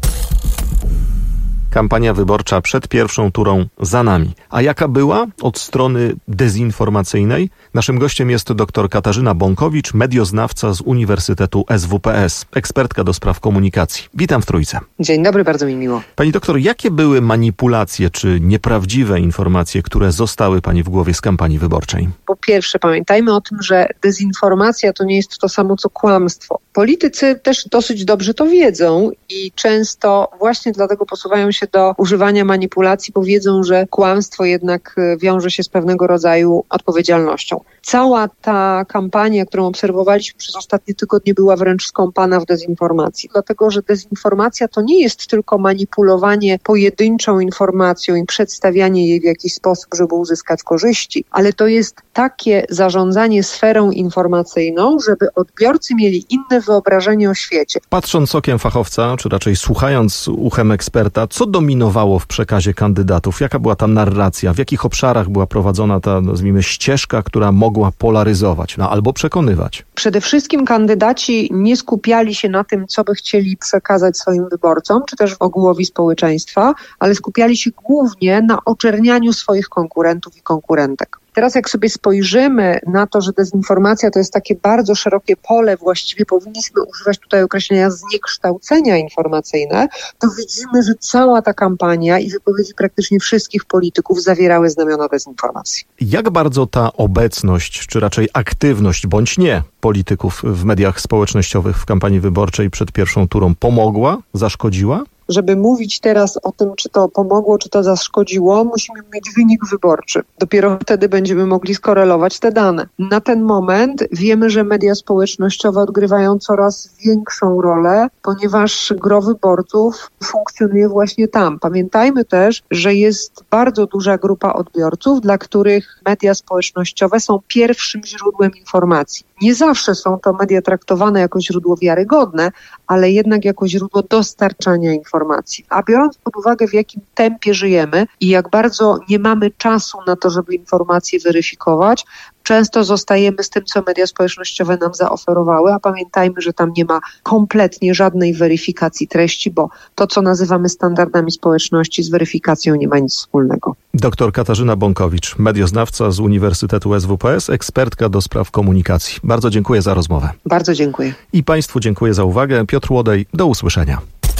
Kampania wyborcza przed pierwszą turą za nami. A jaka była od strony dezinformacyjnej? Naszym gościem jest dr Katarzyna Bąkowicz, medioznawca z Uniwersytetu S W P S, ekspertka do spraw komunikacji. Witam w Trójce. Dzień dobry, bardzo mi miło. Pani doktor, jakie były manipulacje czy nieprawdziwe informacje, które zostały pani w głowie z kampanii wyborczej? Po pierwsze, pamiętajmy o tym, że dezinformacja to nie jest to samo co kłamstwo. Politycy też dosyć dobrze to wiedzą i często właśnie dlatego posuwają się do używania manipulacji, bo wiedzą, że kłamstwo jednak wiąże się z pewnego rodzaju odpowiedzialnością. Cała ta kampania, którą obserwowaliśmy przez ostatnie tygodnie, była wręcz skąpana w dezinformacji, dlatego że dezinformacja to nie jest tylko manipulowanie pojedynczą informacją i przedstawianie jej w jakiś sposób, żeby uzyskać korzyści, ale to jest takie zarządzanie sferą informacyjną, żeby odbiorcy mieli inne wyobrażenie o świecie. Patrząc okiem fachowca, czy raczej słuchając uchem eksperta, co dominowało w przekazie kandydatów? Jaka była ta narracja? W jakich obszarach była prowadzona ta, nazwijmy, ścieżka, która mogła polaryzować, no, albo przekonywać? Przede wszystkim kandydaci nie skupiali się na tym, co by chcieli przekazać swoim wyborcom, czy też ogółowi społeczeństwa, ale skupiali się głównie na oczernianiu swoich konkurentów i konkurentek. Teraz jak sobie spojrzymy na to, że dezinformacja to jest takie bardzo szerokie pole, właściwie powinniśmy używać tutaj określenia zniekształcenia informacyjne, to widzimy, że cała ta kampania i wypowiedzi praktycznie wszystkich polityków zawierały znamiona dezinformacji. Jak bardzo ta obecność, czy raczej aktywność, bądź nie, polityków w mediach społecznościowych w kampanii wyborczej przed pierwszą turą pomogła, zaszkodziła? Żeby mówić teraz o tym, czy to pomogło, czy to zaszkodziło, musimy mieć wynik wyborczy. Dopiero wtedy będziemy mogli skorelować te dane. Na ten moment wiemy, że media społecznościowe odgrywają coraz większą rolę, ponieważ gro wyborców funkcjonuje właśnie tam. Pamiętajmy też, że jest bardzo duża grupa odbiorców, dla których media społecznościowe są pierwszym źródłem informacji. Nie zawsze są to media traktowane jako źródło wiarygodne, ale jednak jako źródło dostarczania informacji. A biorąc pod uwagę, w jakim tempie żyjemy i jak bardzo nie mamy czasu na to, żeby informacje weryfikować, często zostajemy z tym, co media społecznościowe nam zaoferowały, a pamiętajmy, że tam nie ma kompletnie żadnej weryfikacji treści, bo to, co nazywamy standardami społeczności, z weryfikacją nie ma nic wspólnego. Doktor Katarzyna Bąkowicz, medioznawca z Uniwersytetu S W P S, ekspertka do spraw komunikacji. Bardzo dziękuję za rozmowę. Bardzo dziękuję. I Państwu dziękuję za uwagę. Piotr Łodej, do usłyszenia.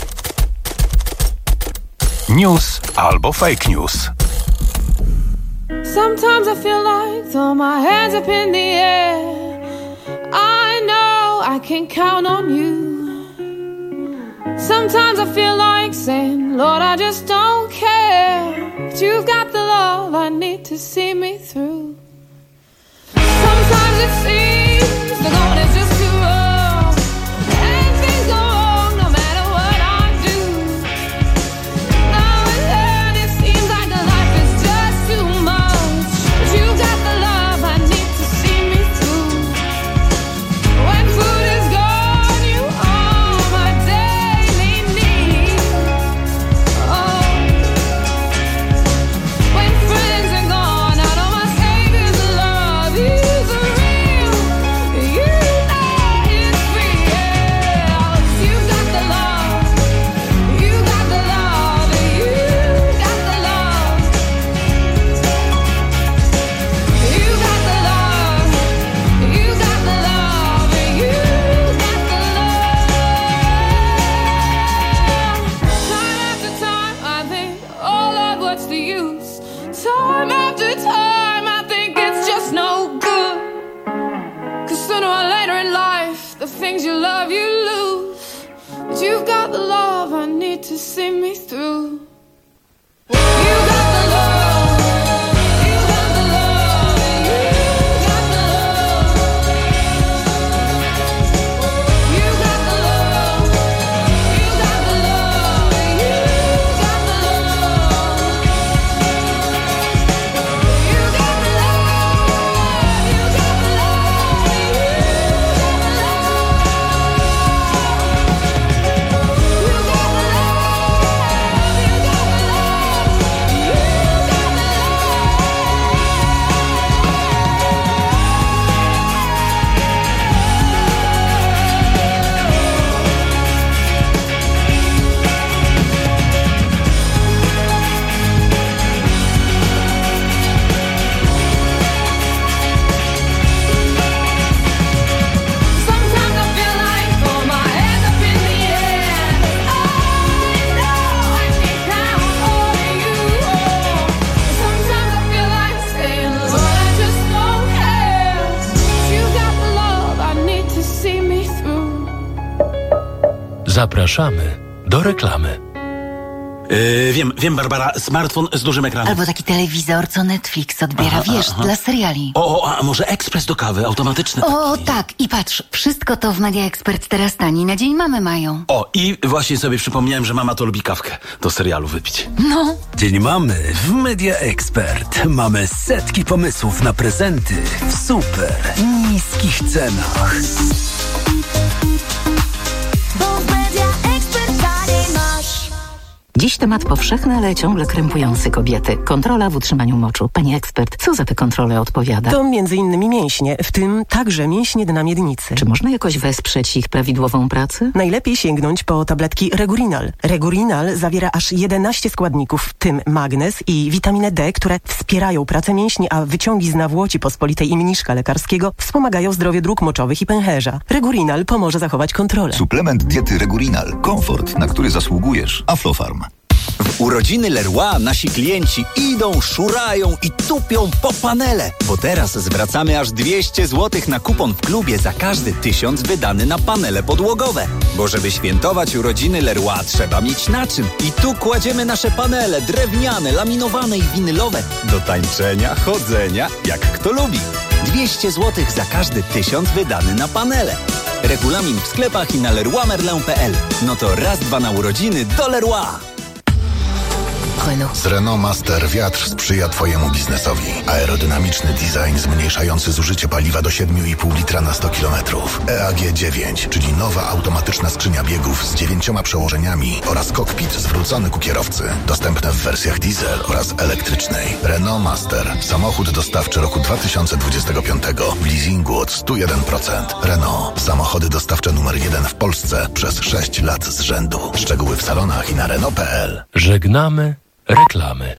News albo fake news. Sometimes I feel like throw my hands up in the air. I know I can count on you. Sometimes I feel like saying, Lord, I just don't care. But you've got the love I need to see me through. Sometimes it seems the going is just too rough, and things go wrong no matter what I do. Now and then it seems like the life is just too much, but you got the love I need to see me through. When food is gone, you are my daily need. Oh, when friends are gone, I know my Savior's love is real. You know it's real. You got the love, you got the love, you got the love. You got the love, you got the love, you got the love. Time after time I think, oh Lord, what's the use? Time after time I think it's just no good. Cause sooner or later in life, the things you love you lose. But you've got the love I need to see me through. You got the love, you got the love, you got the love. You got the love, you got the love, you got the love. You got the love, you got the love, you got the love. Zapraszamy do reklamy. Yy, wiem, wiem, Barbara, smartfon z dużym ekranem. Albo taki telewizor, co Netflix odbiera, aha, wiesz, aha. dla seriali. O, o, a może ekspres do kawy, automatyczny O, taki. tak, i patrz, wszystko to w Media Expert teraz taniej na Dzień Mamy mają. O, i właśnie sobie przypomniałem, że mama to lubi kawkę do serialu wypić. No. Dzień Mamy w Media Expert. Mamy setki pomysłów na prezenty w super niskich cenach. Dziś temat powszechny, ale ciągle krępujący kobiety. Kontrola w utrzymaniu moczu. Pani ekspert, co za te kontrole odpowiada? To między innymi mięśnie, w tym także mięśnie dna miednicy. Czy można jakoś wesprzeć ich prawidłową pracę? Najlepiej sięgnąć po tabletki Regurinal. Regurinal zawiera aż jedenaście składników, w tym magnez i witaminę D, które wspierają pracę mięśni, a wyciągi z nawłoci pospolitej i mniszka lekarskiego wspomagają zdrowie dróg moczowych i pęcherza. Regurinal pomoże zachować kontrolę. Suplement diety Regurinal. Komfort, na który zasługujesz. Aflofarm. W urodziny Leroy nasi klienci idą, szurają i tupią po panele, bo teraz zwracamy aż dwieście złotych na kupon w klubie za każdy tysiąc wydany na panele podłogowe. Bo żeby świętować urodziny Leroy trzeba mieć na czym. I tu kładziemy nasze panele drewniane, laminowane i winylowe do tańczenia, chodzenia, jak kto lubi. dwieście złotych za każdy tysiąc wydany na panele. Regulamin w sklepach i na leroy merlin kropka p l. No to raz, dwa na urodziny do Leroy. Z Renault Master wiatr sprzyja Twojemu biznesowi. Aerodynamiczny design zmniejszający zużycie paliwa do siedem i pół litra na sto kilometrów. E A G dziewięć, czyli nowa automatyczna skrzynia biegów z dziewięcioma przełożeniami oraz kokpit zwrócony ku kierowcy. Dostępne w wersjach diesel oraz elektrycznej. Renault Master. Samochód dostawczy roku dwa tysiące dwudziestego piątego w leasingu od sto jeden procent. Renault. Samochody dostawcze numer jeden w Polsce przez sześć lat z rzędu. Szczegóły w salonach i na Renault kropka p l. Żegnamy reklamy.